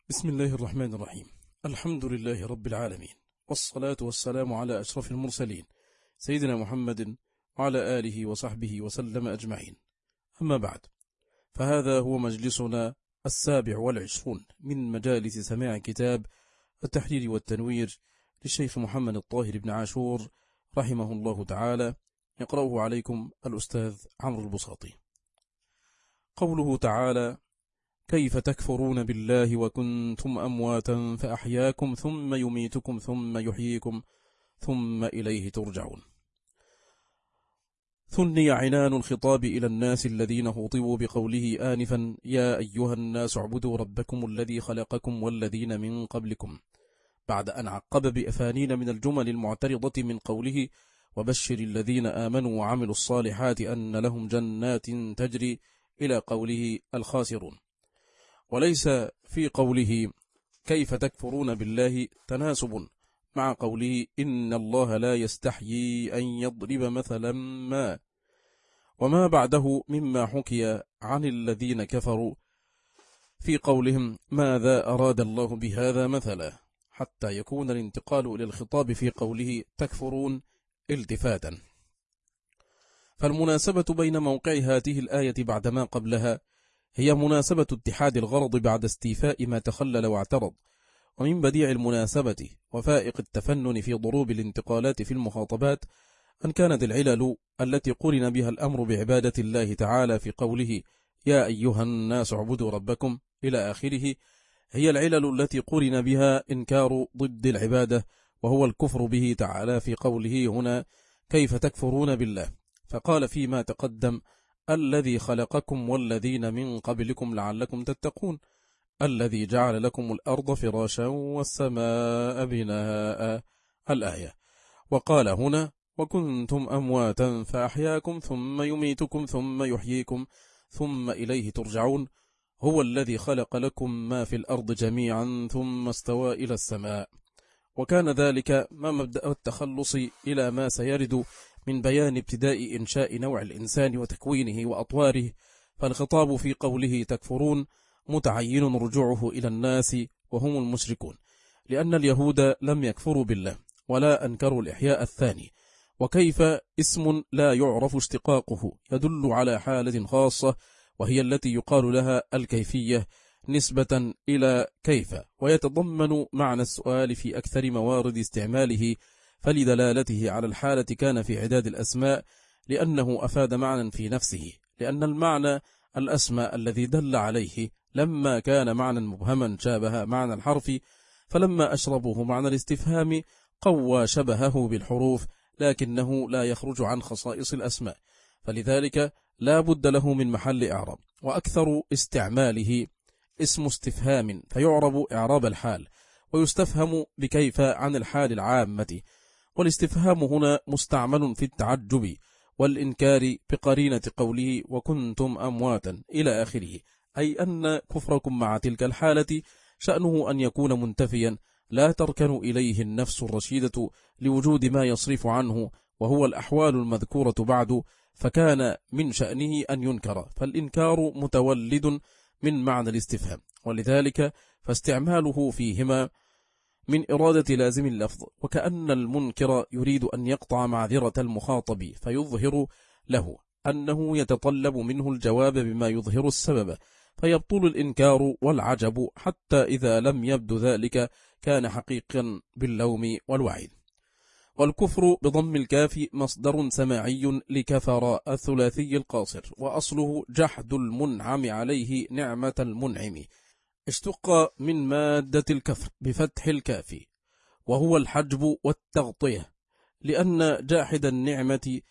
بسم الله الرحمن الرحيم. الحمد لله رب العالمين، والصلاة والسلام على أشرف المرسلين سيدنا محمد وعلى آله وصحبه وسلم أجمعين. أما بعد، فهذا هو مجلسنا 27 من مجالس سماع كتاب التحرير والتنوير للشيخ محمد الطاهر بن عاشور رحمه الله تعالى، يقرأه عليكم الأستاذ عمرو البساطي. قوله تعالى: كيف تكفرون بالله وكنتم أمواتا فأحياكم ثم يميتكم ثم يحييكم ثم إليه ترجعون. ثني عنان الخطاب إلى الناس الذين خطبوا بقوله آنفا: يا أيها الناس اعبدوا ربكم الذي خلقكم والذين من قبلكم، بعد أن عقب بأفانين من الجمل المعترضة من قوله: وبشر الذين آمنوا وعملوا الصالحات أن لهم جنات تجري، إلى قوله الخاسرون. وليس في قوله كيف تكفرون بالله تناسب مع قوله إن الله لا يستحيي أن يضرب مثلا ما، وما بعده مما حكي عن الذين كفروا في قولهم ماذا أراد الله بهذا مثلا، حتى يكون الانتقال إلى الخطاب في قوله تكفرون التفاتا. فالمناسبة بين موقع هذه الآية بعد ما قبلها هي مناسبة اتحاد الغرض بعد استيفاء ما تخلل واعترض. ومن بديع المناسبة وفائق التفنن في ضروب الانتقالات في المخاطبات أن كانت العلل التي قرن بها الأمر بعبادة الله تعالى في قوله يا أيها الناس اعبدوا ربكم إلى آخره هي العلل التي قرن بها إنكار ضد العبادة، وهو الكفر به تعالى في قوله هنا كيف تكفرون بالله، فقال فيما تقدم الذي خلقكم والذين من قبلكم لعلكم تتقون، الذي جعل لكم الأرض فراشا والسماء بناء، الآية. وقال هنا وكنتم أمواتا فأحياكم ثم يميتكم ثم يحييكم ثم إليه ترجعون، هو الذي خلق لكم ما في الأرض جميعا ثم استوى إلى السماء. وكان ذلك ما مبدأ التخلص إلى ما سيرد من بيان ابتداء إنشاء نوع الإنسان وتكوينه وأطواره. فالخطاب في قوله تكفرون متعين رجوعه إلى الناس وهم المشركون، لأن اليهود لم يكفروا بالله ولا أنكروا الإحياء الثاني. وكيف اسم لا يعرف اشتقاقه يدل على حالة خاصة، وهي التي يقال لها الكيفية نسبة إلى كيف، ويتضمن معنى السؤال في أكثر موارد استعماله، فلدلالته على الحالة كان في عداد الأسماء، لأنه أفاد معنى في نفسه، لأن المعنى الأسماء الذي دل عليه لما كان معنى مبهما شابه معنى الحرف، فلما أشربه معنى الاستفهام قوى شبهه بالحروف، لكنه لا يخرج عن خصائص الأسماء، فلذلك لا بد له من محل إعراب. وأكثر استعماله اسم استفهام فيعرب إعراب الحال، ويستفهم بكيف عن الحال العامة. والاستفهام هنا مستعمل في التعجب والإنكار بقرينة قوله وكنتم أمواتا إلى آخره، أي أن كفركم مع تلك الحالة شأنه أن يكون منتفيا لا تركن إليه النفس الرشيدة لوجود ما يصرف عنه، وهو الأحوال المذكورة بعد، فكان من شأنه أن ينكر، فالإنكار متولد من معنى الاستفهام، ولذلك فاستعماله فيهما من إرادة لازم اللفظ، وكأن المنكر يريد أن يقطع معذرة المخاطب فيظهر له أنه يتطلب منه الجواب بما يظهر السبب، فيبطل الإنكار والعجب، حتى إذا لم يبدو ذلك كان حقيقا باللوم والوعيد. والكفر بضم الكاف مصدر سماعي لكفر الثلاثي القاصر، وأصله جحد المنعم عليه نعمة المنعم، اشتق من مادة الكفر بفتح الكاف، وهو الحجب والتغطية، لأن جاحد النعمة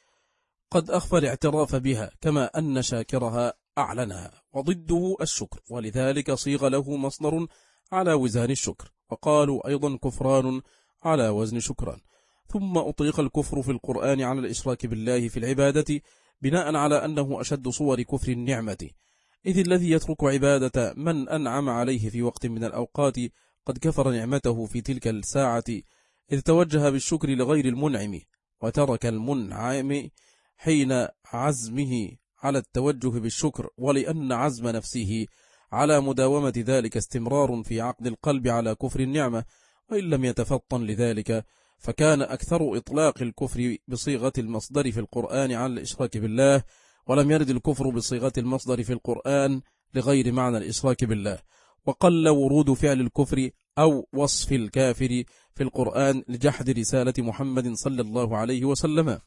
قد أخفى الاعتراف بها، كما أن شاكرها أعلنها، وضده الشكر، ولذلك صيغ له مصدر على وزن الشكر، وقالوا أيضا كفران على وزن شكران. ثم أطلق الكفر في القرآن على الإشراك بالله في العبادة، بناء على أنه أشد صور كفر النعمة، إذ الذي يترك عبادة من أنعم عليه في وقت من الأوقات قد كفر نعمته في تلك الساعة، إذ توجه بالشكر لغير المنعم، وترك المنعم حين عزمه على التوجه بالشكر، ولأن عزم نفسه على مداومة ذلك استمرار في عقد القلب على كفر النعمة، وإن لم يتفطن لذلك فكان أكثر إطلاق الكفر بصيغة المصدر في القرآن على الإشراك بالله، ولم يرد الكفر بصيغة المصدر في القرآن لغير معنى الإشراك بالله، وقل ورود فعل الكفر أو وصف الكافر في القرآن لجحد رسالة محمد صلى الله عليه وسلم،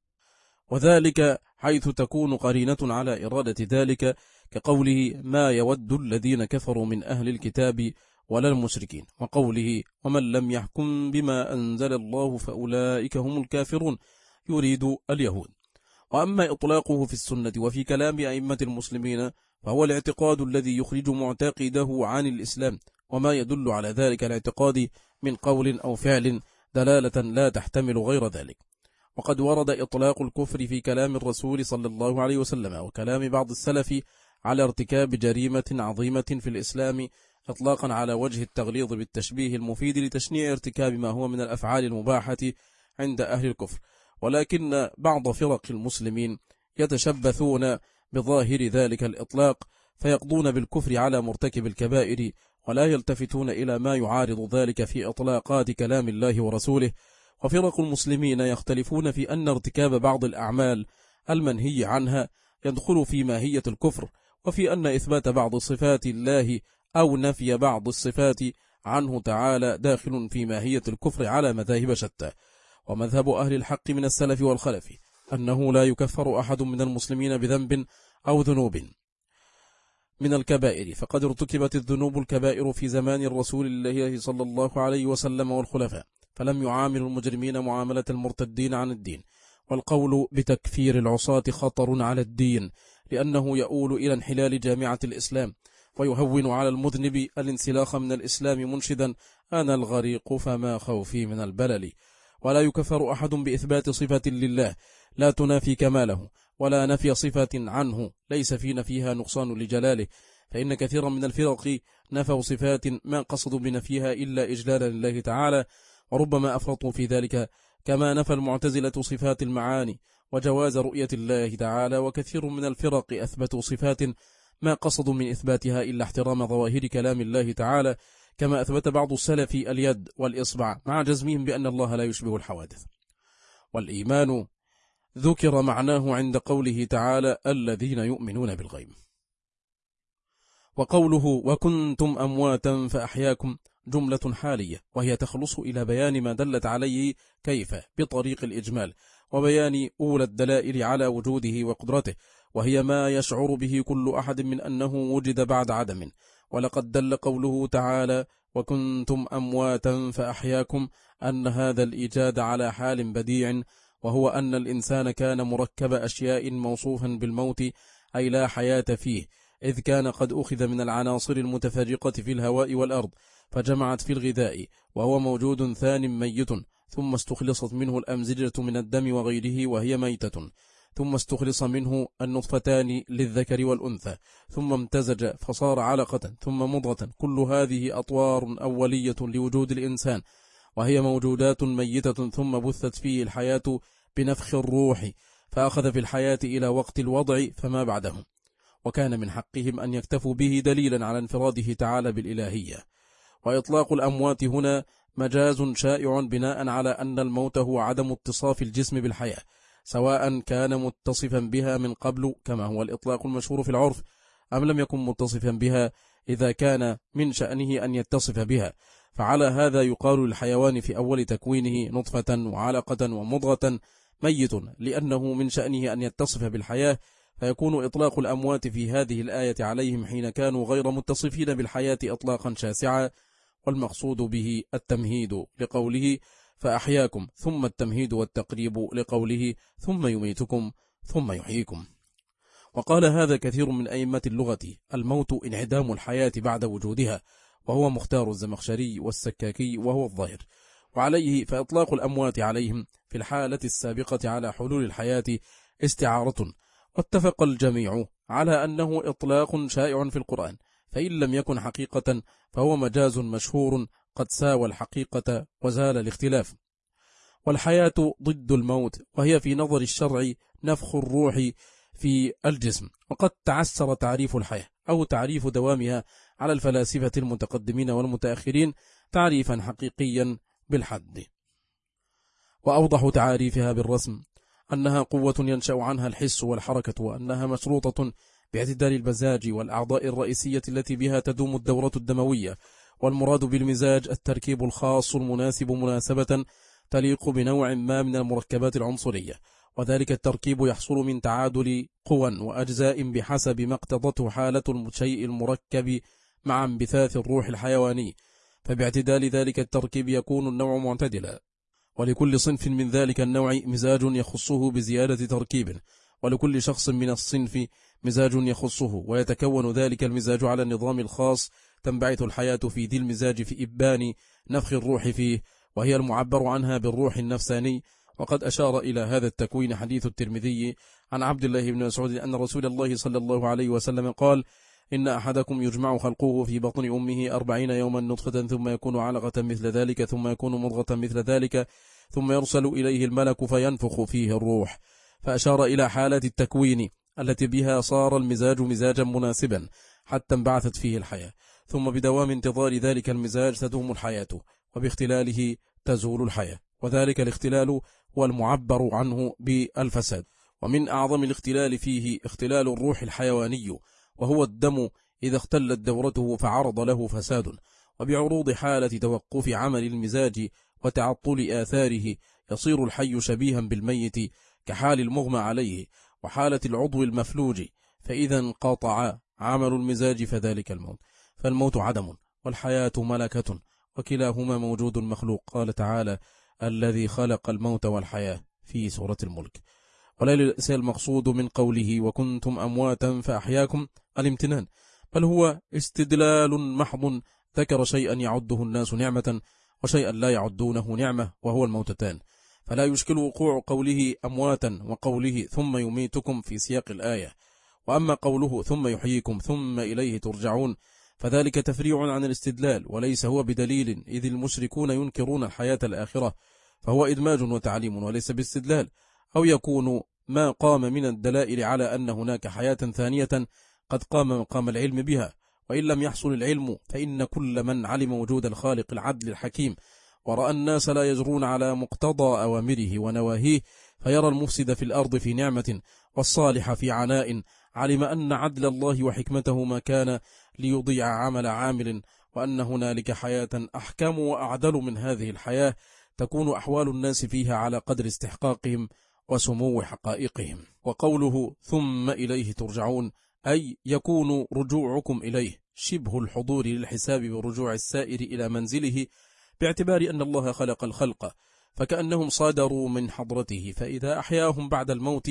وذلك حيث تكون قرينة على إرادة ذلك، كقوله ما يود الذين كفروا من أهل الكتاب ولا المشركين، وقوله ومن لم يحكم بما أنزل الله فأولئك هم الكافرون، يريد اليهود. وأما إطلاقه في السنة وفي كلام أئمة المسلمين فهو الاعتقاد الذي يخرج معتقده عن الإسلام، وما يدل على ذلك الاعتقاد من قول أو فعل دلالة لا تحتمل غير ذلك. وقد ورد إطلاق الكفر في كلام الرسول صلى الله عليه وسلم وكلام بعض السلف على ارتكاب جريمة عظيمة في الإسلام إطلاقا على وجه التغليظ بالتشبيه المفيد لتشنيع ارتكاب ما هو من الأفعال المباحة عند أهل الكفر، ولكن بعض فرق المسلمين يتشبثون بظاهر ذلك الإطلاق فيقضون بالكفر على مرتكب الكبائر، ولا يلتفتون إلى ما يعارض ذلك في إطلاقات كلام الله ورسوله. وفرق المسلمين يختلفون في أن ارتكاب بعض الأعمال المنهي عنها يدخل في ماهية الكفر، وفي أن إثبات بعض صفات الله أو نفي بعض الصفات عنه تعالى داخل في ماهية الكفر على مذاهب شتى. ومذهب أهل الحق من السلف والخلف أنه لا يكفر أحد من المسلمين بذنب أو ذنوب من الكبائر، فقد ارتكبت الذنوب الكبائر في زمان الرسول الله صلى الله عليه وسلم والخلفاء، فلم يعامل المجرمين معاملة المرتدين عن الدين. والقول بتكفير العصاة خطر على الدين، لأنه يؤول إلى انحلال جامعة الإسلام، ويهون على المذنب الانسلاخ من الإسلام منشدا أنا الغريق فما خوفي من البلل. ولا يكفر أحد بإثبات صفة لله لا تنافي كماله، ولا نفي صفة عنه ليس في نفيها نقصان لجلاله، فإن كثيرا من الفرق نفوا صفات ما قصدوا بنفيها إلا إجلالا لله تعالى، وربما أفرطوا في ذلك، كما نفى المعتزلة صفات المعاني وجواز رؤية الله تعالى. وكثير من الفرق أثبتوا صفات ما قصدوا من إثباتها إلا احترام ظواهر كلام الله تعالى، كما أثبت بعض السلف اليد والإصبع مع جزمهم بأن الله لا يشبه الحوادث. والإيمان ذكر معناه عند قوله تعالى الذين يؤمنون بالغيب. وقوله وكنتم أمواتا فأحياكم جملة حالية، وهي تخلص إلى بيان ما دلت عليه كيف بطريق الإجمال، وبيان أولى الدلائل على وجوده وقدرته، وهي ما يشعر به كل أحد من أنه وجد بعد عدم. ولقد دل قوله تعالى وكنتم أمواتا فأحياكم أن هذا الإيجاد على حال بديع، وهو أن الإنسان كان مركب أشياء موصوفا بالموت، أي لا حياة فيه، إذ كان قد أخذ من العناصر المتفرقة في الهواء والأرض فجمعت في الغذاء، وهو موجود ثان ميت، ثم استخلصت منه الأمزجة من الدم وغيره وهي ميتة، ثم استخلص منه النطفتان للذكر والأنثى، ثم امتزج فصار علقة ثم مضغة. كل هذه أطوار أولية لوجود الإنسان، وهي موجودات ميتة، ثم بثت فيه الحياة بنفخ الروح، فأخذ في الحياة إلى وقت الوضع فما بعده. وكان من حقهم أن يكتفوا به دليلا على انفراده تعالى بالإلهية. وإطلاق الأموات هنا مجاز شائع بناء على أن الموت هو عدم اتصاف الجسم بالحياة، سواء كان متصفا بها من قبل كما هو الإطلاق المشهور في العرف، أم لم يكن متصفا بها إذا كان من شأنه أن يتصف بها. فعلى هذا يقال للحيوان في أول تكوينه نطفة وعلقة ومضغة ميت، لأنه من شأنه أن يتصف بالحياة، فيكون إطلاق الأموات في هذه الآية عليهم حين كانوا غير متصفين بالحياة إطلاقا شاسعا، والمقصود به التمهيد لقوله فأحياكم، ثم التمهيد والتقريب لقوله ثم يميتكم ثم يحييكم. وقال هذا كثير من أئمة اللغة الموت انعدام الحياة بعد وجودها، وهو مختار الزمخشري والسكاكي وهو الظاهر. وعليه فإطلاق الأموات عليهم في الحالة السابقة على حلول الحياة استعارة، واتفق الجميع على أنه إطلاق شائع في القرآن، فإن لم يكن حقيقة فهو مجاز مشهور قد ساوى الحقيقة وزال الاختلاف. والحياة ضد الموت، وهي في نظر الشرع نفخ الروح في الجسم. وقد تعسر تعريف الحياة، أو تعريف دوامها على الفلاسفة المتقدمين والمتأخرين تعريفا حقيقيا بالحد. وأوضح تعاريفها بالرسم أنها قوة ينشأ عنها الحس والحركة، وأنها مشروطة باعتدال المزاج والأعضاء الرئيسية التي بها تدوم الدورة الدموية. والمراد بالمزاج التركيب الخاص المناسب مناسبة تليق بنوع ما من المركبات العنصرية، وذلك التركيب يحصل من تعادل قوى وأجزاء بحسب ما اقتضته حالة الشيء المركب مع انبثاث الروح الحيواني، فباعتدال ذلك التركيب يكون النوع معتدلا. ولكل صنف من ذلك النوع مزاج يخصه بزيادة تركيب، ولكل شخص من الصنف مزاج يخصه، ويتكون ذلك المزاج على النظام الخاص تنبعث الحياة في ذي المزاج في إبان نفخ الروح فيه، وهي المعبر عنها بالروح النفساني. وقد أشار إلى هذا التكوين حديث الترمذي عن عبد الله بن مسعود أن رسول الله صلى الله عليه وسلم قال: إن أحدكم يجمع خلقه في بطن أمه 40 يوما نطفة ثم يكون علقة مثل ذلك ثم يكون مضغة مثل ذلك ثم يرسل إليه الملك فينفخ فيه الروح. فأشار إلى حالة التكوين التي بها صار المزاج مزاجا مناسبا حتى انبعثت فيه الحياة، ثم بدوام انتظار ذلك المزاج تدوم الحياة، وباختلاله تزول الحياة، وذلك الاختلال هو المعبر عنه بالفساد. ومن أعظم الاختلال فيه اختلال الروح الحيواني، وهو الدم إذا اختلت دورته فعرض له فساد. وبعروض حالة توقف عمل المزاج وتعطل آثاره يصير الحي شبيها بالميت كحال المغمى عليه وحالة العضو المفلوج، فإذا انقطع عمل المزاج فذلك الموت. فالموت عدم والحياة ملكة، وكلاهما موجود مخلوق. قال تعالى: الذي خلق الموت والحياة في سورة الملك. وليس المقصود من قوله وكنتم أمواتا فأحياكم الامتنان، بل هو استدلال محض ذكر شيئا يعده الناس نعمة وشيئا لا يعدونه نعمة، وهو الموتتان، فلا يشكل وقوع قوله أمواتا وقوله ثم يميتكم في سياق الآية. وأما قوله ثم يحييكم ثم إليه ترجعون فذلك تفريع عن الاستدلال وليس هو بدليل، إذ المشركون ينكرون الحياة الآخرة، فهو إدماج وتعليم وليس باستدلال. أو يكون ما قام من الدلائل على أن هناك حياة ثانية قد قام مقام العلم بها، وإن لم يحصل العلم فإن كل من علم وجود الخالق العدل الحكيم ورأى الناس لا يجرون على مقتضى أوامره ونواهيه فيرى المفسد في الأرض في نعمة والصالح في عناء، علم أن عدل الله وحكمته ما كان ليضيع عمل عامل، وأن هنالك حياة أحكم وأعدل من هذه الحياة تكون أحوال الناس فيها على قدر استحقاقهم وسمو حقائقهم. وقوله ثم إليه ترجعون أي يكون رجوعكم إليه شبه الحضور للحساب برجوع السائر إلى منزله، باعتبار أن الله خلق الخلق فكأنهم صادروا من حضرته، فإذا أحياهم بعد الموت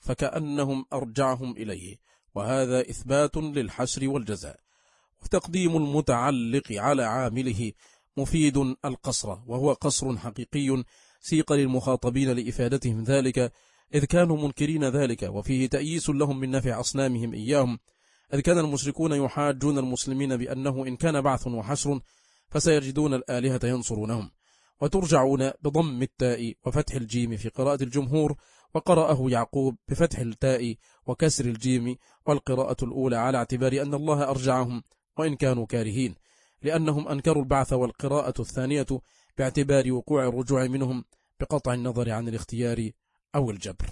فكأنهم أرجعهم إليه، وهذا إثبات للحشر والجزاء. وتقديم المتعلق على عامله مفيد القصر، وهو قصر حقيقي سيق للمخاطبين لإفادتهم ذلك، إذ كانوا منكرين ذلك، وفيه تأييس لهم من نفع أصنامهم إياهم، إذ كان المشركون يحاجون المسلمين بأنه إن كان بعث وحشر فسيجدون الآلهة ينصرونهم. وترجعون بضم التاء وفتح الجيم في قراءة الجمهور، وقرأه يعقوب بفتح التاء وكسر الجيم، والقراءة الأولى على اعتبار أن الله أرجعهم وإن كانوا كارهين، لأنهم أنكروا البعث، والقراءة الثانية باعتبار وقوع الرجوع منهم بقطع النظر عن الاختيار أو الجبر.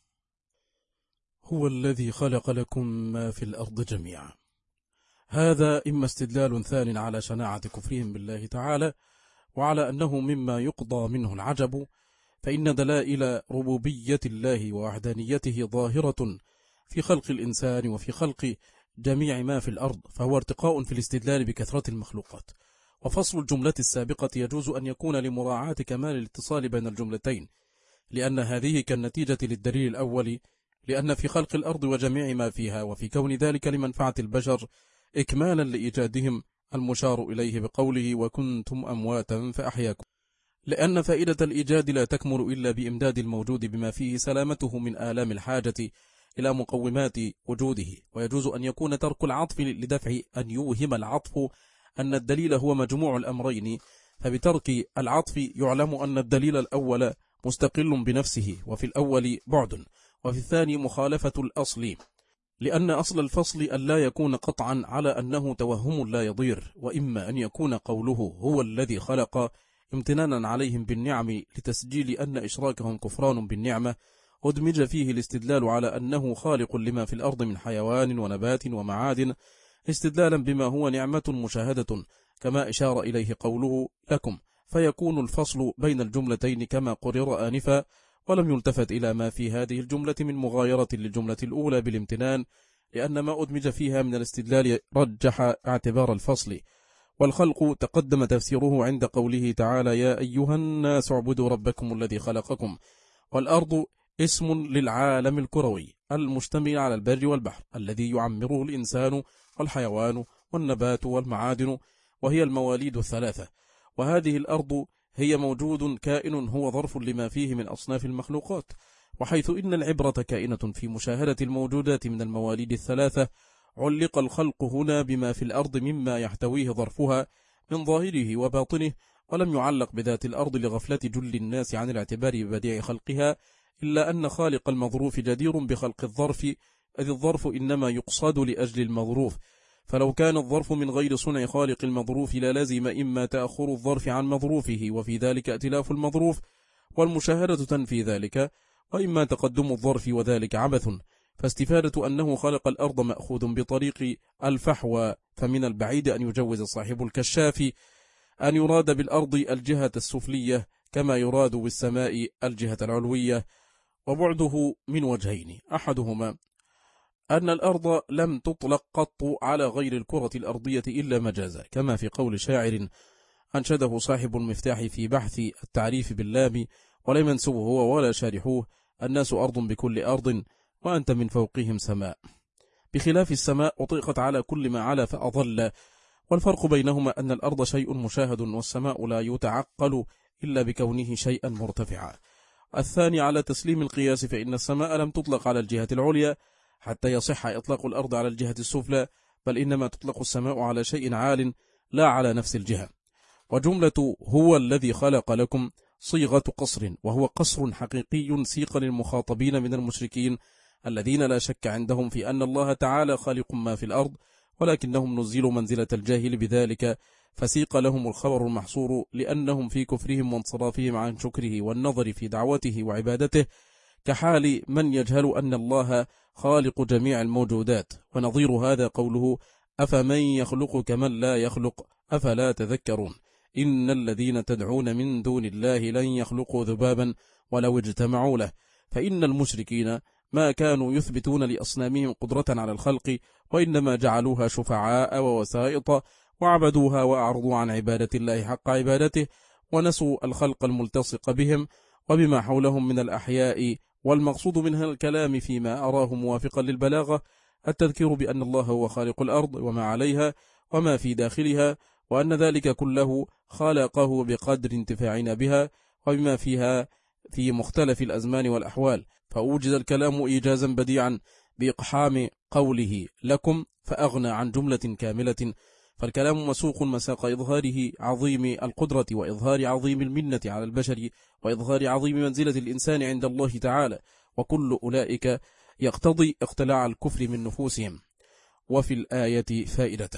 هو الذي خلق لكم ما في الأرض جميعا. هذا إما استدلال ثان على شناعة كفرهم بالله تعالى، وعلى أنه مما يقضى منه العجب، فإن دلائل ربوبية الله ووحدانيته ظاهرة في خلق الإنسان وفي خلق جميع ما في الأرض، فهو ارتقاء في الاستدلال بكثرة المخلوقات. وفصل الجملة السابقة يجوز أن يكون لمراعاة كمال الاتصال بين الجملتين، لأن هذه كالنتيجة للدليل الأول، لأن في خلق الأرض وجميع ما فيها وفي كون ذلك لمنفعة البشر إكمالا لإيجادهم المشار إليه بقوله وكنتم أمواتا فأحياكم، لأن فائدة الإيجاد لا تكمل إلا بإمداد الموجود بما فيه سلامته من آلام الحاجة إلى مقومات وجوده. ويجوز أن يكون ترك العطف لدفع أن يوهم العطف أن الدليل هو مجموع الأمرين، فبترك العطف يعلم أن الدليل الأول مستقل بنفسه، وفي الأول بعد وفي الثاني مخالفة الأصل، لأن أصل الفصل أن لا يكون قطعا على أنه توهم لا يضير، وإما أن يكون قوله هو الذي خلق امتنانا عليهم بالنعم لتسجيل أن إشراكهم كفران بالنعمة، أدمج فيه الاستدلال على أنه خالق لما في الأرض من حيوان ونبات ومعادن، استدلالا بما هو نعمة مشاهدة، كما إشار إليه قوله لكم، فيكون الفصل بين الجملتين كما قرر آنفا، ولم يلتفت إلى ما في هذه الجملة من مغايرة للجملة الأولى بالامتنان، لأن ما أدمج فيها من الاستدلال رجح اعتبار الفصل. والخلق تقدم تفسيره عند قوله تعالى يا أيها الناس اعبدوا ربكم الذي خلقكم، والأرض اسم للعالم الكروي المشتمل على البر والبحر الذي يعمره الإنسان والحيوان والنبات والمعادن، وهي المواليد الثلاثة. وهذه الأرض هي موجود كائن هو ظرف لما فيه من أصناف المخلوقات، وحيث إن العبرة كائنة في مشاهدة الموجودات من المواليد الثلاثة، علق الخلق هنا بما في الأرض مما يحتويه ظرفها من ظاهره وباطنه، ولم يعلق بذات الأرض لغفلة جل الناس عن الاعتبار ببديع خلقها، إلا أن خالق المظروف جدير بخلق الظرف، إذ الظرف إنما يقصد لأجل المظروف، فلو كان الظرف من غير صنع خالق المظروف للازم إما تأخر الظرف عن مظروفه وفي ذلك ائتلاف المظروف والمشاهدة تنفي ذلك، وإما تقدم الظرف وذلك عبث. فاستفادة أنه خلق الأرض مأخوذ بطريق الفحوى، فمن البعيد أن يجوز صاحب الكشاف أن يراد بالأرض الجهة السفلية كما يراد بالسماء الجهة العلوية، وبعده من وجهين، أحدهما أن الأرض لم تطلق قط على غير الكرة الأرضية إلا مجازا، كما في قول شاعر أنشده صاحب المفتاح في بحث التعريف باللام ولم ينسبه هو ولا شارحوه: الناس أرض بكل أرض وأنت من فوقهم سماء، بخلاف السماء أطلقت على كل ما علا فأضل، والفرق بينهما أن الأرض شيء مشاهد والسماء لا يتعقل إلا بكونه شيئا مرتفعا. الثاني على تسليم القياس، فإن السماء لم تطلق على الجهة العليا حتى يصح إطلاق الأرض على الجهة السفلى، بل إنما تطلق السماء على شيء عال لا على نفس الجهة. وجملة هو الذي خلق لكم صيغة قصر، وهو قصر حقيقي سيق للمخاطبين من المشركين الذين لا شك عندهم في أن الله تعالى خالق ما في الأرض، ولكنهم نزلوا منزلة الجاهل بذلك، فسيق لهم الخبر المحصور لأنهم في كفرهم وانصرافهم عن شكره والنظر في دعوته وعبادته، كحال من يجهل أن الله خالق جميع الموجودات. ونظير هذا قوله أفمن يخلق كمن لا يخلق أفلا تذكرون، إن الذين تدعون من دون الله لن يخلقوا ذبابا ولو اجتمعوا له، فإن المشركين ما كانوا يثبتون لأصنامهم قدرة على الخلق، وإنما جعلوها شفعاء ووسائط وعبدوها وأعرضوا عن عبادة الله حق عبادته، ونسوا الخلق الملتصق بهم وبما حولهم من الأحياء. والمقصود منها الكلام فيما أراه موافقا للبلاغة التذكير بأن الله هو خالق الأرض وما عليها وما في داخلها، وأن ذلك كله خلقه بقدر انتفاعنا بها وبما فيها في مختلف الأزمان والأحوال، فأوجد الكلام إيجازا بديعا بإقحام قوله لكم فأغنى عن جملة كاملة، فالكلام مسوق مساق إظهاره عظيم القدرة وإظهار عظيم المنة على البشر وإظهار عظيم منزلة الإنسان عند الله تعالى، وكل أولئك يقتضي اقتلاع الكفر من نفوسهم. وفي الآية فائدة: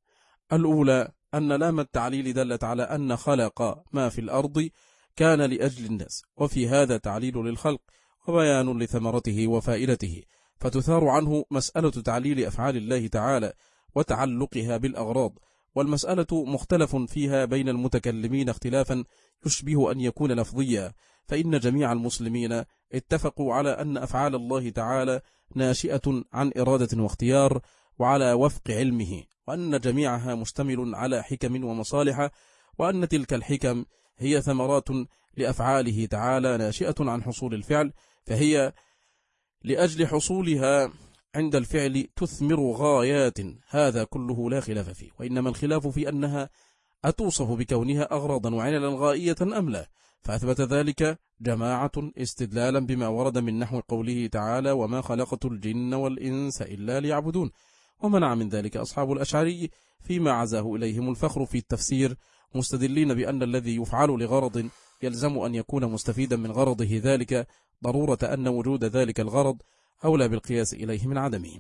الأولى أن لام التعليل دلت على أن خلق ما في الأرض كان لأجل الناس، وفي هذا تعليل للخلق وبيان لثمرته وفائدته، فتثار عنه مسألة تعليل أفعال الله تعالى وتعلقها بالأغراض، والمسألة مختلف فيها بين المتكلمين اختلافا يشبه أن يكون لفظيا، فإن جميع المسلمين اتفقوا على أن أفعال الله تعالى ناشئة عن إرادة واختيار وعلى وفق علمه، وأن جميعها مشتمل على حكم ومصالح، وأن تلك الحكم هي ثمرات لأفعاله تعالى ناشئة عن حصول الفعل، فهي لأجل حصولها عند الفعل تثمر غايات، هذا كله لا خلاف فيه، وإنما الخلاف في أنها أتوصف بكونها أغراضا وعللا غائية أم لا، فأثبت ذلك جماعة استدلالا بما ورد من نحو قوله تعالى وما خلقت الجن والإنس إلا ليعبدون، ومنع من ذلك أصحاب الأشعري فيما عزاه إليهم الفخر في التفسير، مستدلين بأن الذي يفعل لغرض يلزم أن يكون مستفيدا من غرضه ذلك، ضرورة أن وجود ذلك الغرض أولى بالقياس إليه من عدمه.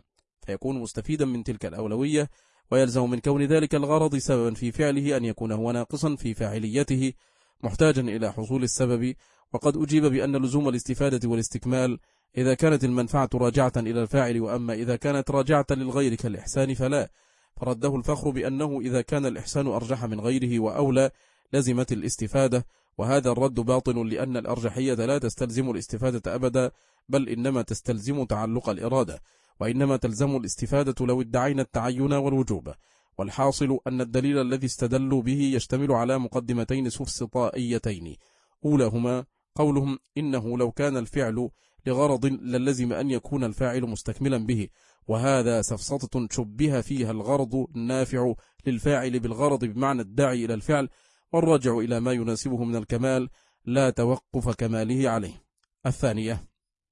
فيكون مستفيدا من تلك الأولوية، ويلزم من كون ذلك الغرض سببا في فعله أن يكون هو ناقصا في فاعليته محتاجا إلى حصول السبب. وقد أجيب بأن لزوم الاستفادة والاستكمال إذا كانت المنفعة راجعة إلى الفاعل، وأما إذا كانت راجعة للغير كالإحسان فلا. فرده الفخر بأنه إذا كان الإحسان أرجح من غيره وأولى لزمت الاستفادة، وهذا الرد باطل لأن الأرجحية لا تستلزم الاستفادة أبدا، بل إنما تستلزم تعلق الإرادة، وإنما تلزم الاستفادة لو ادعينا التعين والوجوب. والحاصل أن الدليل الذي استدلوا به يشتمل على مقدمتين سفسطائيتين، أولاهما قولهم إنه لو كان الفعل لغرض للزم أن يكون الفاعل مستكملا به، وهذا سفسطة شبه فيها الغرض النافع للفاعل بالغرض بمعنى الداعي إلى الفعل، والراجع إلى ما يناسبه من الكمال لا توقف كماله عليه. الثانية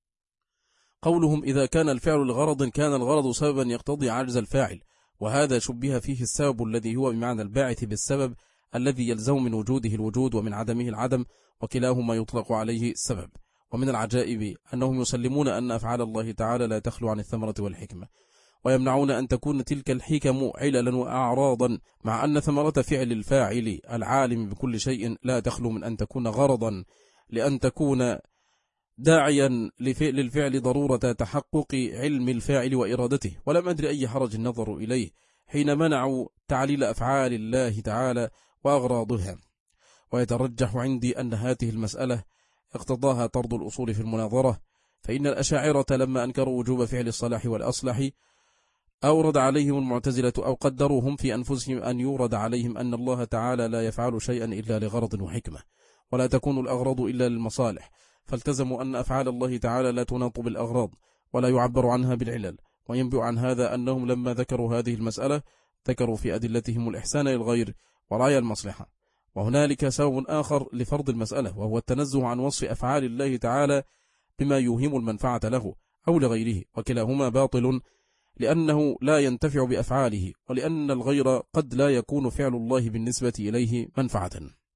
قولهم إذا كان الفعل لغرض كان الغرض سببا يقتضي عجز الفاعل، وهذا شبه فيه السبب الذي هو بمعنى الباعث بالسبب الذي يلزم من وجوده الوجود ومن عدمه العدم، وكلاهما يطلق عليه السبب. ومن العجائب أنهم يسلمون أن أفعال الله تعالى لا تخلو عن الثمرة والحكمة، ويمنعون أن تكون تلك الحكم عللا وأعراضا، مع أن ثمرة فعل الفاعل العالم بكل شيء لا تخلو من أن تكون غرضا لأن تكون داعيا للفعل ضرورة تحقق علم الفاعل وإرادته. ولم أدري أي حرج النظر إليه حين منعوا تعليل أفعال الله تعالى وأغراضها. ويترجح عندي أن هذه المسألة اقتضاها طرد الأصول في المناظرة، فإن الأشاعرة لما أنكروا وجوب فعل الصلاح والأصلح أورد عليهم المعتزلة أو قدروهم في أنفسهم أن يورد عليهم أن الله تعالى لا يفعل شيئا إلا لغرض وحكمة، ولا تكون الأغراض إلا للمصالح، فالتزموا أن أفعال الله تعالى لا تناط بالأغراض ولا يعبر عنها بالعلل. وينبع عن هذا أنهم لما ذكروا هذه المسألة ذكروا في أدلتهم الإحسان للغير ورعاية المصلحة. وهنالك سبب آخر لفرض المسألة، وهو التنزه عن وصف أفعال الله تعالى بما يوهم المنفعة له أو لغيره، وكلاهما باطل لأنه لا ينتفع بأفعاله، ولأن الغير قد لا يكون فعل الله بالنسبة إليه منفعة.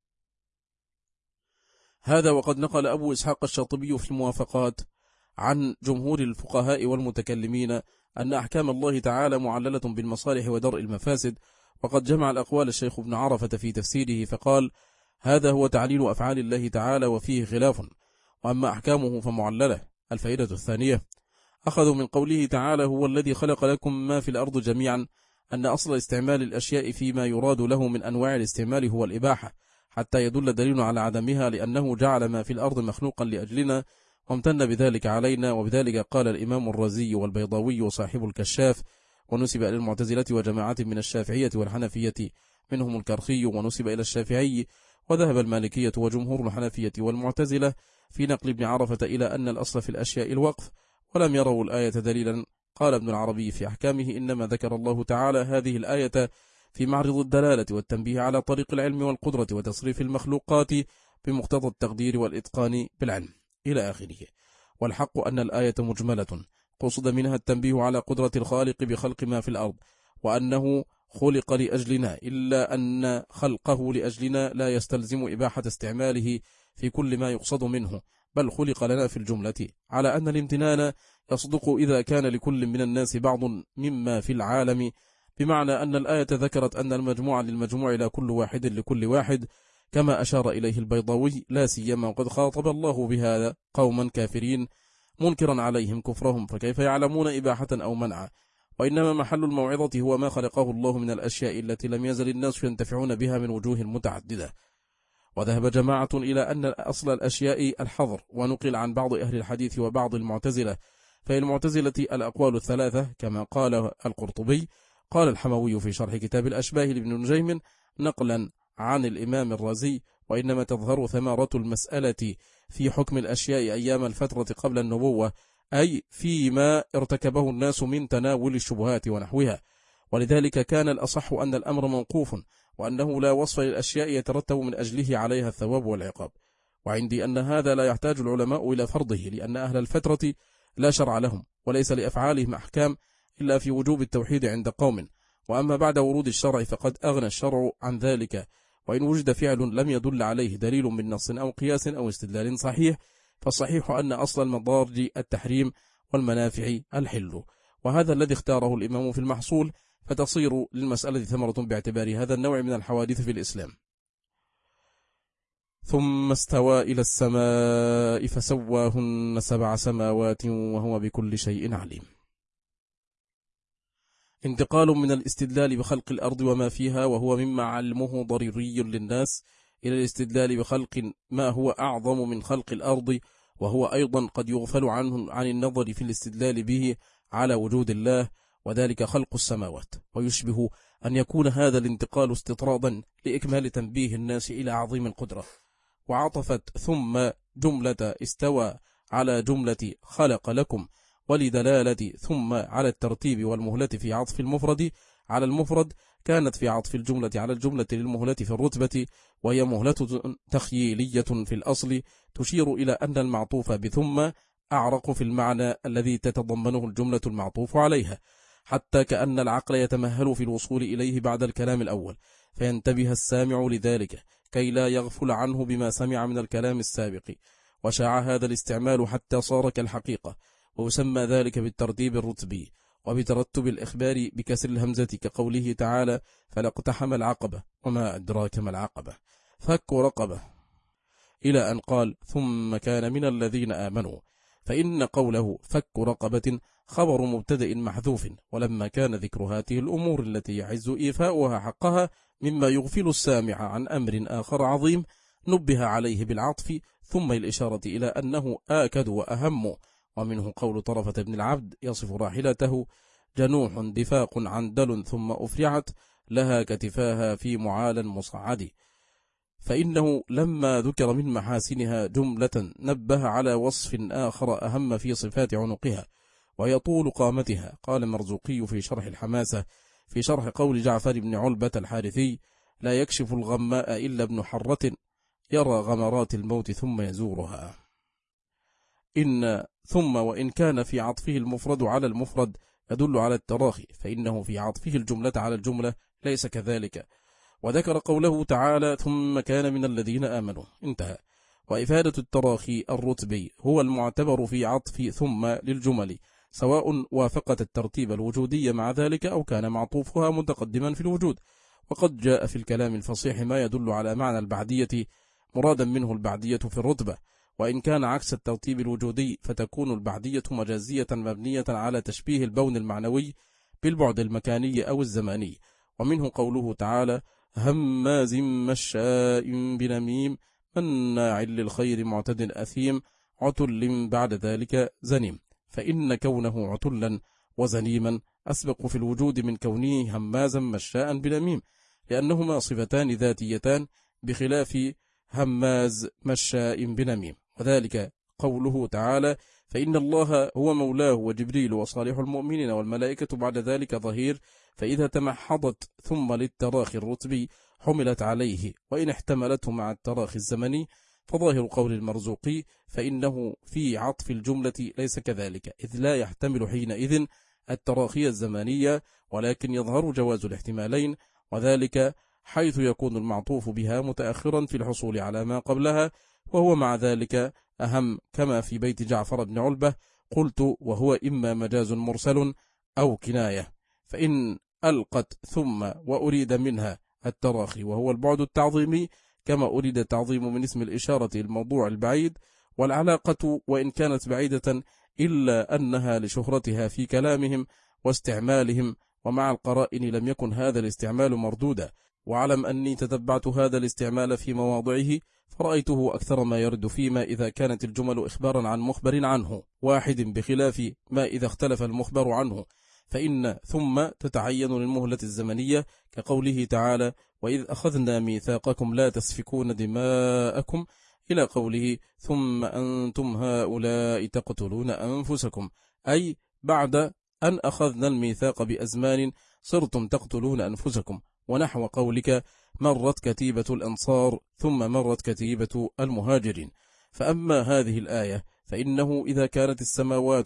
هذا وقد نقل أبو إسحاق الشاطبي في الموافقات عن جمهور الفقهاء والمتكلمين أن أحكام الله تعالى معللة بالمصالح ودرء المفاسد، وقد جمع الأقوال الشيخ ابن عرفة في تفسيره فقال هذا هو تعليل أفعال الله تعالى وفيه خلاف، وأما أحكامه فمعللة. الفائدة الثانية أخذوا من قوله تعالى هو الذي خلق لكم ما في الأرض جميعا أن أصل استعمال الأشياء فيما يراد له من أنواع الاستعمال هو الإباحة، حتى يدل دليل على عدمها، لأنه جعل ما في الأرض مخلوقا لأجلنا وامتن بذلك علينا. وبذلك قال الإمام الرازي والبيضاوي وصاحب الكشاف، ونسب إلى المعتزلة وجماعة من الشافعية والحنفية منهم الكرخي، ونسب إلى الشافعي، وذهب المالكية وجمهور الحنفية والمعتزلة في نقل ابن عرفة إلى أن الأصل في الأشياء الوقف، ولم يروا الآية دليلا. قال ابن العربي في أحكامه إنما ذكر الله تعالى هذه الآية في معرض الدلالة والتنبيه على طريق العلم والقدرة وتصريف المخلوقات بمقتضى التقدير والإتقان بالعلم إلى آخره. والحق أن الآية مجملة قصد منها التنبيه على قدرة الخالق بخلق ما في الأرض، وأنه خلق لأجلنا، إلا أن خلقه لأجلنا لا يستلزم إباحة استعماله في كل ما يقصد منه، بل خلق لنا في الجملة، على أن الامتنان يصدق إذا كان لكل من الناس بعض مما في العالم، بمعنى أن الآية ذكرت أن المجموع للمجموع لا كل واحد لكل واحد، كما أشار إليه البيضاوي، لا سيما وقد خاطب الله بهذا قوما كافرين منكرا عليهم كفرهم، فكيف يعلمون إباحة أو منعا؟ وإنما محل الموعظة هو ما خلقه الله من الأشياء التي لم يزل الناس ينتفعون بها من وجوه متعددة. وذهب جماعة إلى أن أصل الأشياء الحظر، ونقل عن بعض أهل الحديث وبعض المعتزلة، فهي المعتزلة الأقوال الثلاثة كما قال القرطبي. قال الحموي في شرح كتاب الأشباه لابن نجيم نقلا عن الإمام الرازي وإنما تظهر ثمرة المسألة في حكم الأشياء أيام الفترة قبل النبوة، أي فيما ارتكبه الناس من تناول الشبهات ونحوها، ولذلك كان الأصح أن الأمر موقوف، وأنه لا وصف للأشياء يترتب من أجله عليها الثواب والعقاب. وعندي أن هذا لا يحتاج العلماء إلى فرضه، لأن أهل الفترة لا شرع لهم وليس لأفعالهم أحكام إلا في وجوب التوحيد عند قوم، وأما بعد ورود الشرع فقد أغنى الشرع عن ذلك، وإن وجد فعل لم يدل عليه دليل من نص أو قياس أو استدلال صحيح، فالصحيح أن أصل المضار التحريم والمنافع الحل. وهذا الذي اختاره الإمام في المحصول، فتصير للمسألة ثمرة باعتبار هذا النوع من الحوادث في الإسلام. ثم استوى إلى السماء فسواهن 7 سماوات وهو بكل شيء عليم. انتقال من الاستدلال بخلق الأرض وما فيها وهو مما علمه ضروري للناس إلى الاستدلال بخلق ما هو أعظم من خلق الأرض، وهو أيضا قد يغفل عنه عن النظر في الاستدلال به على وجود الله، وذلك خلق السماوات. ويشبه أن يكون هذا الانتقال استطرادا لإكمال تنبيه الناس إلى عظيم القدرة، وعطفت ثم جملة استوى على جملة خلق لكم، ولدلالة ثم على الترتيب والمهلة في عطف المفرد على المفرد، كانت في عطف الجملة على الجملة للمهلة في الرتبة، وهي مهلة تخييلية في الأصل تشير إلى أن المعطوف بثم أعرق في المعنى الذي تتضمنه الجملة المعطوف عليها، حتى كأن العقل يتمهل في الوصول إليه بعد الكلام الأول، فينتبه السامع لذلك كي لا يغفل عنه بما سمع من الكلام السابق. وشاع هذا الاستعمال حتى صار كالحقيقة، ويسمى ذلك بالترتيب الرتبي، وبترتب الإخبار بكسر الهمزة كقوله تعالى فلاقتحم العقبة وما أدراك ما العقبة، فك رقبة، إلى أن قال ثم كان من الذين آمنوا. فإن قوله فك رقبة خبر مبتدأ محذوف، ولما كان ذكر هذه الأمور التي يعز إيفاؤها حقها مما يغفل السامع عن أمر آخر عظيم، نبه عليه بالعطف ثم الإشارة إلى أنه آكد وأهم. ومنه قول طرفة بن العبد يصف راحلته جنوح دفاق عندل ثم أفرعت لها كتفاها في معال مصعد، فإنه لما ذكر من محاسنها جملة نبه على وصف آخر أهم في صفات عنقها ويطول قامتها. قال مرزوقي في شرح الحماسة في شرح قول جعفر بن علبة الحارثي لا يكشف الغماء إلا ابن حرة يرى غمرات الموت ثم يزورها. إن ثم وإن كان في عطفه المفرد على المفرد يدل على التراخي، فإنه في عطفه الجملة على الجملة ليس كذلك. وذكر قوله تعالى ثم كان من الذين آمنوا، انتهى. وإفادة التراخي الرتبي هو المعتبر في عطف ثم للجمل، سواء وافقت الترتيب الوجودي مع ذلك أو كان معطوفها متقدما في الوجود. وقد جاء في الكلام الفصيح ما يدل على معنى البعدية، مرادا منه البعدية في الرتبة، وإن كان عكس الترتيب الوجودي فتكون البعدية مجازية مبنية على تشبيه البون المعنوي بالبعد المكاني أو الزماني. ومنه قوله تعالى هماز مشاء بنميم مناع للخير معتد أثيم عتل بعد ذلك زنيم، فإن كونه عتلا وزنيما أسبق في الوجود من كونه همازا مشاء بنميم، لأنهما صفتان ذاتيتان بخلاف هماز مشاء بنميم. وذلك قوله تعالى فإن الله هو مولاه وجبريل وصالح المؤمنين والملائكة بعد ذلك ظهير، فإذا تمحضت ثم للتراخي الرتبي حملت عليه، وإن احتملته مع التراخي الزمني فظاهر قول المرزوقي فإنه في عطف الجملة ليس كذلك، إذ لا يحتمل حينئذ التراخي الزمنية، ولكن يظهر جواز الاحتمالين، وذلك حيث يكون المعطوف بها متأخرا في الحصول على ما قبلها، وهو مع ذلك أهم، كما في بيت جعفر بن علبة قلت وهو إما مجاز مرسل أو كناية، فإن ألقت ثم وأريد منها التراخي وهو البعد التعظيمي، كما أريد التعظيم من اسم الإشارة الموضوع البعيد، والعلاقة وإن كانت بعيدة إلا أنها لشهرتها في كلامهم واستعمالهم، ومع القرائن لم يكن هذا الاستعمال مردودا. وعلم أني تتبعت هذا الاستعمال في مواضعه فرأيته أكثر ما يرد فيما إذا كانت الجمل إخبارا عن مخبر عنه واحد، بخلاف ما إذا اختلف المخبر عنه، فإن ثم تتعين للمهلة الزمنية كقوله تعالى وإذ أخذنا ميثاقكم لا تسفكون دماءكم، إلى قوله ثم أنتم هؤلاء تقتلون أنفسكم، أي بعد أن أخذنا الميثاق بأزمان صرتم تقتلون أنفسكم. ونحو قولك مرت كتيبة الأنصار ثم مرت كتيبة المهاجرين. فأما هذه الآية فإنه إذا كانت السماوات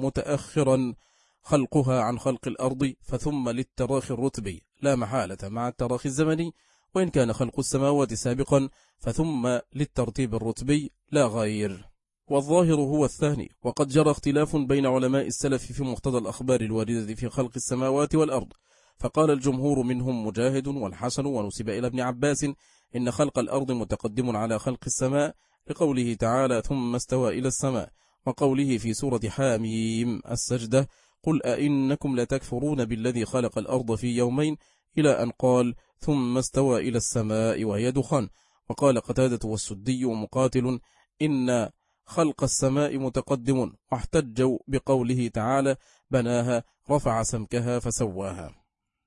متأخرا خلقها عن خلق الأرض فثم للتراخي الرتبي لا محالة مع التراخي الزمني، وإن كان خلق السماوات سابقا فثم للترتيب الرتبي لا غير. والظاهر هو الثاني. وقد جرى اختلاف بين علماء السلف في مقتضى الأخبار الواردة في خلق السماوات والأرض، فقال الجمهور منهم مجاهد والحسن ونسب إلى ابن عباس إن خلق الأرض متقدم على خلق السماء، لقوله تعالى ثم استوى إلى السماء، وقوله في سورة حاميم السجدة قل أئنكم لتكفرون بالذي خلق الأرض في يومين، إلى أن قال ثم استوى إلى السماء وهي دخان. وقال قتادة والسدي ومقاتل إن خلق السماء متقدم، واحتجوا بقوله تعالى بناها رفع سمكها فسواها،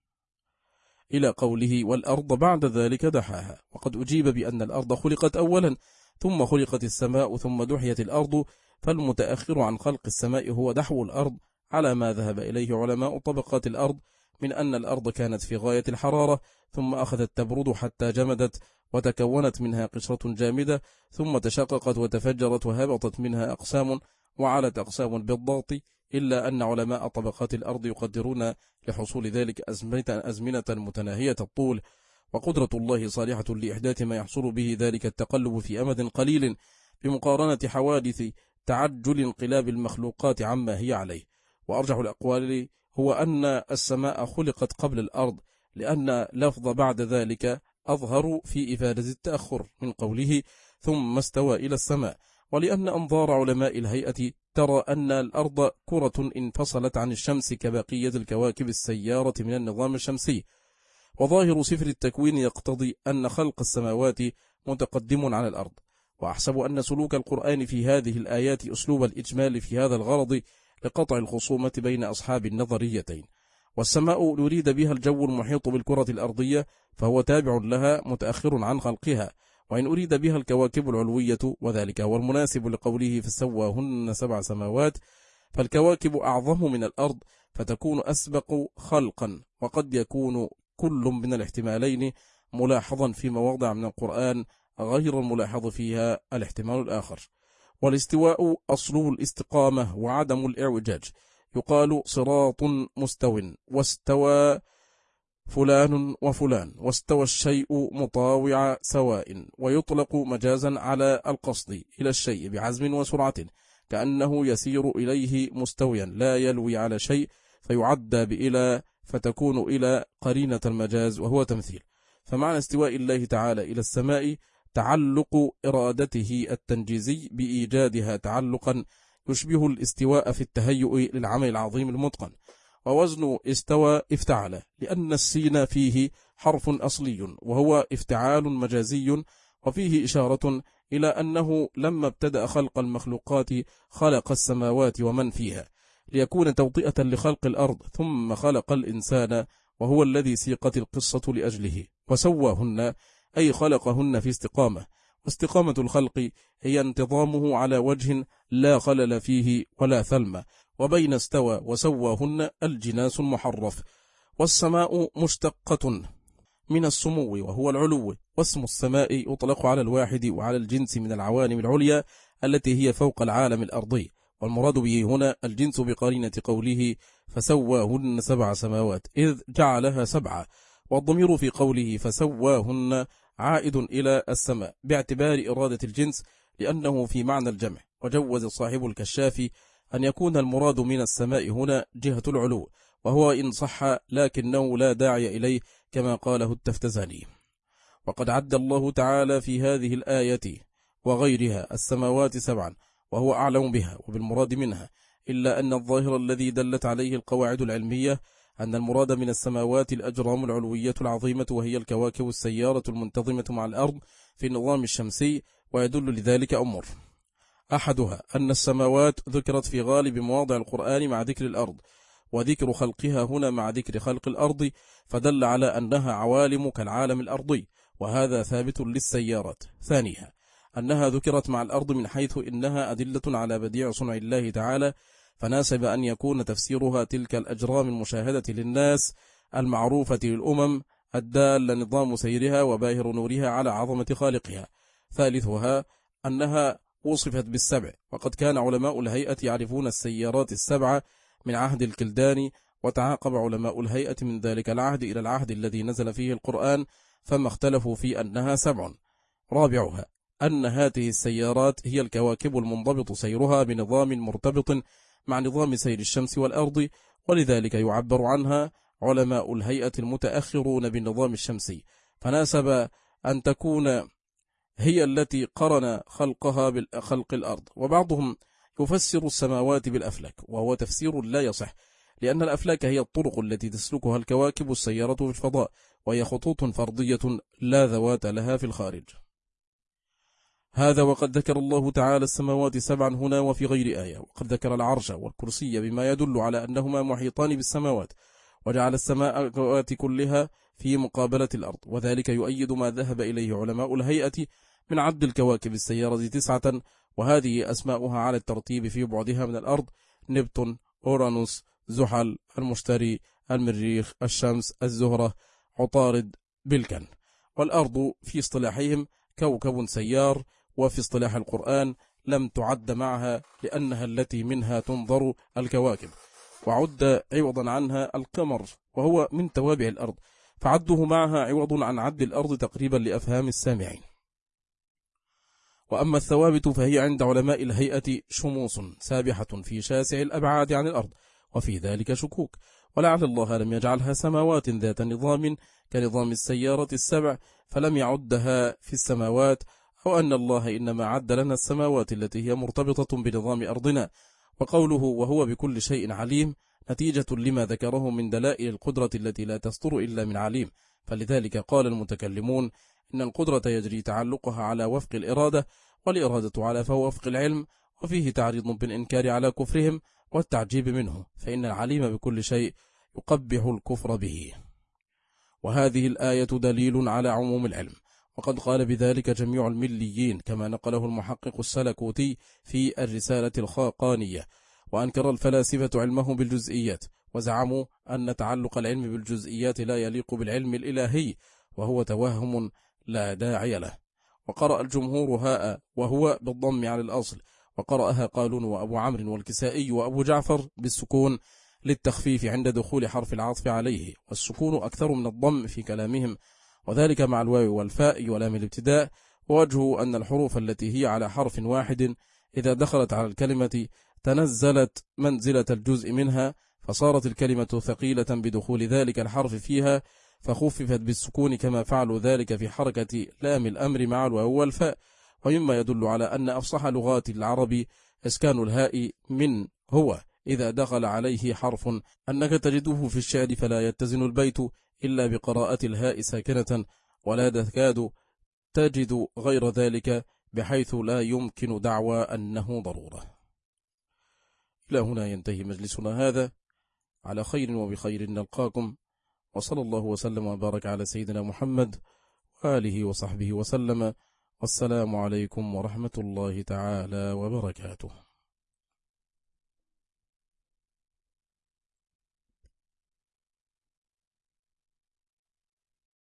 إلى قوله والأرض بعد ذلك دحاها. وقد أجيب بأن الأرض خلقت أولا ثم خلقت السماء ثم دحيت الأرض، فالمتأخر عن خلق السماء هو دحو الأرض، على ما ذهب إليه علماء طبقات الأرض من أن الأرض كانت في غاية الحرارة ثم أخذت تبرد حتى جمدت وتكونت منها قشرة جامدة، ثم تشققت وتفجرت وهبطت منها أقسام وعلت أقسام بالضغط، إلا أن علماء طبقات الأرض يقدرون لحصول ذلك أزمنة متناهية الطول، وقدرة الله صالحة لإحداث ما يحصل به ذلك التقلب في أمد قليل بمقارنة حوادث تعجل انقلاب المخلوقات عما هي عليه. وأرجح الأقوال هو أن السماء خلقت قبل الأرض، لأن لفظ بعد ذلك أظهر في إفادة التأخر من قوله ثم استوى إلى السماء، ولأن أنظار علماء الهيئة ترى أن الأرض كرة انفصلت عن الشمس كبقية الكواكب السيارة من النظام الشمسي. وظاهر سفر التكوين يقتضي أن خلق السماوات متقدم على الأرض. وأحسب أن سلوك القرآن في هذه الآيات أسلوب الإجمال في هذا الغرض لقطع الخصومة بين أصحاب النظريتين. والسماء نريد بها الجو المحيط بالكرة الأرضية فهو تابع لها متأخر عن خلقها، وإن أريد بها الكواكب العلوية وذلك هو المناسب لقوله فسواهن 7 سماوات، فالكواكب أعظم من الأرض فتكون أسبق خلقا. وقد يكون كل من الاحتمالين ملاحظا في مواضع من القرآن غير الملاحظ فيها الاحتمال الآخر. والاستواء أصله الاستقامة وعدم الإعوجاج، يقال صراط مستو، واستوى فلان وفلان، واستوى الشيء مطاوع سواء، ويطلق مجازا على القصد إلى الشيء بعزم وسرعة، كأنه يسير إليه مستويا لا يلوي على شيء، فيعدى بإلى فتكون إلى قرينة المجاز وهو تمثيل. فمعنى استواء الله تعالى إلى السماء تعلق إرادته التنجيزي بإيجادها تعلقا يشبه الاستواء في التهيؤ للعمل العظيم المتقن. ووزن استوى افتعل، لأن السين فيه حرف أصلي وهو افتعال مجازي، وفيه إشارة إلى أنه لما ابتدأ خلق المخلوقات خلق السماوات ومن فيها ليكون توطئة لخلق الأرض، ثم خلق الإنسان وهو الذي سيقت القصة لأجله، وسواهن أي خلقهن في استقامة. واستقامة الخلق هي انتظامه على وجه لا خلل فيه ولا ثلم، وبين استوى وسواهن الجناس المحرف. والسماء مشتقة من السمو وهو العلو، واسم السماء يطلق على الواحد وعلى الجنس من العوالم العليا التي هي فوق العالم الأرضي، والمراد به هنا الجنس بقرينة قوله فسواهن 7 سماوات، إذ جعلها 7، والضمير في قوله فسواهن عائد إلى السماء باعتبار إرادة الجنس لأنه في معنى الجمع. وجوز صاحب الكشاف أن يكون المراد من السماء هنا جهة العلو، وهو إن صح لكنه لا داعي إليه كما قاله التفتزاني. وقد عد الله تعالى في هذه الآية وغيرها السماوات 7 وهو أعلم بها وبالمراد منها، إلا أن الظاهر الذي دلت عليه القواعد العلمية أن المراد من السماوات الأجرام العلوية العظيمة، وهي الكواكب السيارة المنتظمة مع الأرض في النظام الشمسي. ويدل لذلك أمور: أحدها أن السماوات ذكرت في غالب مواضع القرآن مع ذكر الأرض، وذكر خلقها هنا مع ذكر خلق الأرض، فدل على أنها عوالم كالعالم الأرضي، وهذا ثابت للسيارات. ثانيها أنها ذكرت مع الأرض من حيث إنها أدلة على بديع صنع الله تعالى، فناسب أن يكون تفسيرها تلك الأجرام المشاهدة للناس المعروفة للأمم الدال نظام سيرها وباهر نورها على عظمة خالقها. ثالثها أنها وصفت بالسبع، وقد كان علماء الهيئة يعرفون السيارات 7 من عهد الكلداني، وتعاقب علماء الهيئة من ذلك العهد إلى العهد الذي نزل فيه القرآن، فما اختلفوا في أنها 7. رابعها أن هذه السيارات هي الكواكب المنضبط سيرها بنظام مرتبط مع نظام سير الشمس والأرض، ولذلك يعبر عنها علماء الهيئة المتأخرون بالنظام الشمسي، فناسب أن تكون هي التي قرن خلقها بالخلق الأرض. وبعضهم يفسر السماوات بالأفلاك، وهو تفسير لا يصح، لأن الأفلاك هي الطرق التي تسلكها الكواكب السيارة في الفضاء، وهي خطوط فردية لا ذوات لها في الخارج. هذا وقد ذكر الله تعالى السماوات سبعا هنا وفي غير آية، وقد ذكر العرش والكرسي بما يدل على أنهما محيطان بالسماوات، وجعل السماوات كلها في مقابلة الأرض، وذلك يؤيد ما ذهب إليه علماء الهيئة من عد الكواكب السيارة 9، وهذه أسماؤها على الترتيب في بعدها من الأرض: نبتون، أورانوس، زحل، المشتري، المريخ، الشمس، الزهرة، عطارد، بلكن. والأرض في اصطلاحهم كوكب سيار، وفي اصطلاح القرآن لم تعد معها لأنها التي منها تنظر الكواكب، وعد عوضا عنها القمر وهو من توابع الأرض، فعده معها عوض عن عد الأرض تقريبا لأفهام السامعين. وأما الثوابت فهي عند علماء الهيئة شموس سابحة في شاسع الأبعاد عن الأرض، وفي ذلك شكوك، ولعل الله لم يجعلها سماوات ذات نظام كنظام السيارة السبع فلم يعدها في السماوات، أو أن الله إنما عد لنا السماوات التي هي مرتبطة بنظام أرضنا. وقوله وهو بكل شيء عليم نتيجة لما ذكره من دلائل القدرة التي لا تصدر إلا من عليم، فلذلك قال المتكلمون إن القدرة يجري تعلقها على وفق الإرادة، والإرادة على وفق العلم، وفيه تعريض بالإنكار على كفرهم والتعجيب منه، فإن العليم بكل شيء يقبح الكفر به. وهذه الآية دليل على عموم العلم، وقد قال بذلك جميع المليين كما نقله المحقق السلكوتي في الرسالة الخاقانية. وأنكر الفلاسفة علمه بالجزئيات، وزعموا أن تعلق العلم بالجزئيات لا يليق بالعلم الإلهي، وهو توهم لا داعي له. وقرأ الجمهور هاء وهو بالضم على الأصل، وقرأها قالون وأبو عمرو والكسائي وأبو جعفر بالسكون للتخفيف عند دخول حرف العطف عليه، والسكون أكثر من الضم في كلامهم، وذلك مع الواو والفاء ولام الابتداء. ووجهه أن الحروف التي هي على حرف واحد إذا دخلت على الكلمة تنزلت منزلة الجزء منها، فصارت الكلمة ثقيلة بدخول ذلك الحرف فيها، فخففت بالسكون كما فعلوا ذلك في حركة لام الأمر مع الواو والفاء. ومما يدل على أن أفصح لغات العرب إسكان الهاء من هو إذا دخل عليه حرف، أنك تجده في الشعر فلا يتزن البيت إلا بقراءة الهاء ساكنة، ولا تكاد تجد غير ذلك، بحيث لا يمكن دعوى أنه ضرورة. إلى هنا ينتهي مجلسنا هذا، على خير وبخير نلقاكم، وصلى الله وسلم وبارك على سيدنا محمد وآله وصحبه وسلم، والسلام عليكم ورحمة الله تعالى وبركاته.